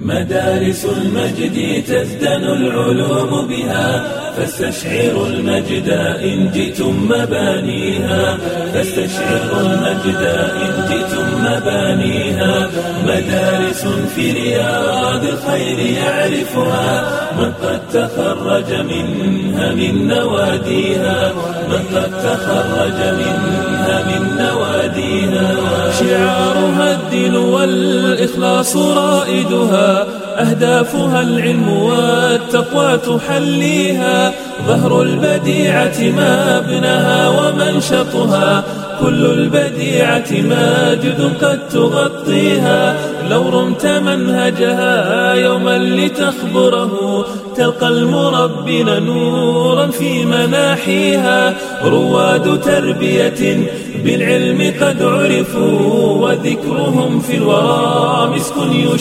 مدارس المجد تزدن العلوم بها، فاستشعروا المجد إن جئتم مبانيها، فاستشعروا المجد إن جئتم مبانيها. مدارس في رياض الخير يعرفها من قد تخرج منها من نواديها، من قد تخرج منها من نواديها. شعارها الدين والإخلاص رائدها، أهدافها العلم والتقوى تحليها. ظهر البديعة مبناها ومنشطها، كل البديعة ماجد قد تغطيها. لو رمت منهجها يوما لتخبره، تلقى المربين نورا في مناحيها. رواد تربية بالعلم قد عرفوا، وذكرهم في الورى مسك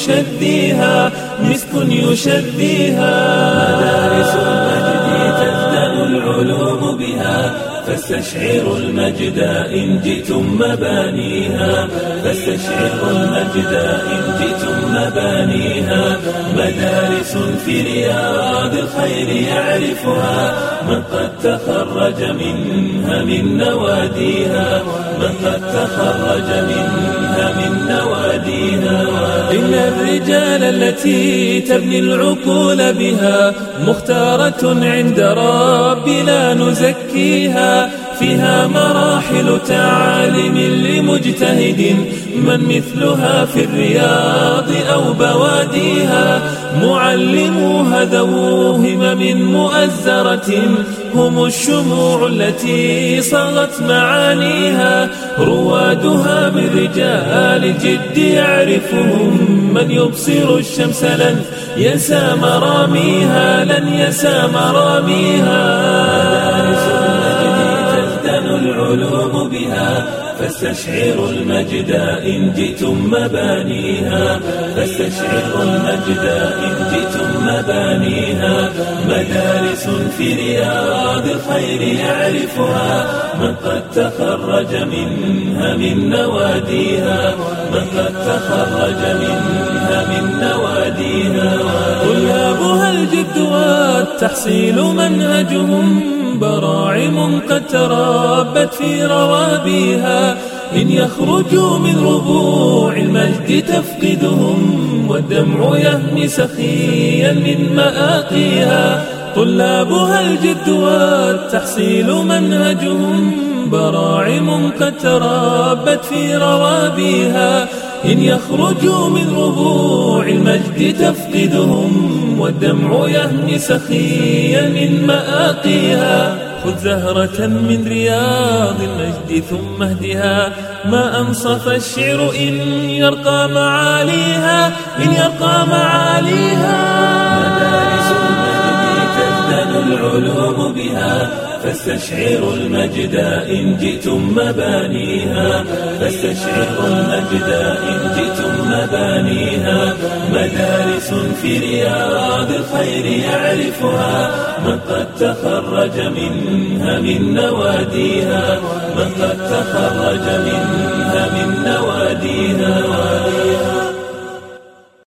يشذيها، مسك يشذيها. مدارس المجد تزدن العلوم بها، فاستشعروا المجد إن جئتم مبانيها، فاستشعروا المجد إن جئتم مبانيها. مدارس في رياض الخير يعرفها من قد تخرج منها من نواديها، من قد تخرج منها من نواديها. إن الرجال التي تبني العقول بها، مختارة عند ربي لا نزكيها. فيها مراحل تعاليم لمجتهد، من مثلها في الرياض أو بواديها. معلموها ذو همم مؤزرة، هم الشموع التي صغت معانيها. روادها من رجال الجد يعرفهم، من يبصر الشمس لن ينسى مراميها، لن ينسى مراميها. العلوم بها، فاستشعروا المجد إن جئتم مبانيها، فاستشعروا المجد إن جئتم مبانيها. مدارس في رياض الخير يعرفها من قد تخرج منها من نواديها، من قد تخرج منها من نواديها. طلابها الجد والتحصيل منهجهم، براعم قد تربت في روابيها. إن يخرجوا من ربوع المجد تفقدهم، والدمع يهمي سخيا من مآقيها. طلابها الجد والتحصيل منهجهم، براعم قد تربت في روابيها. إن يخرجوا من ربوع المجد تفقدهم، والدمع يهمي سخيا من مآقيها. خذ زهرة من رياض المجد ثم اهدها، ما أنصف الشعر إن يرقى معاليها، إن يرقى معاليها. مدارس المجد تزدن العلوم بها، فاستشعروا المجد إن جئتم مبانيها، فاستشعروا المجد إن جئتم مبانيها. مدارس في رياض الخير يعرفها من قد تخرج منها من نواديها، من قد تخرج منها من نواديها.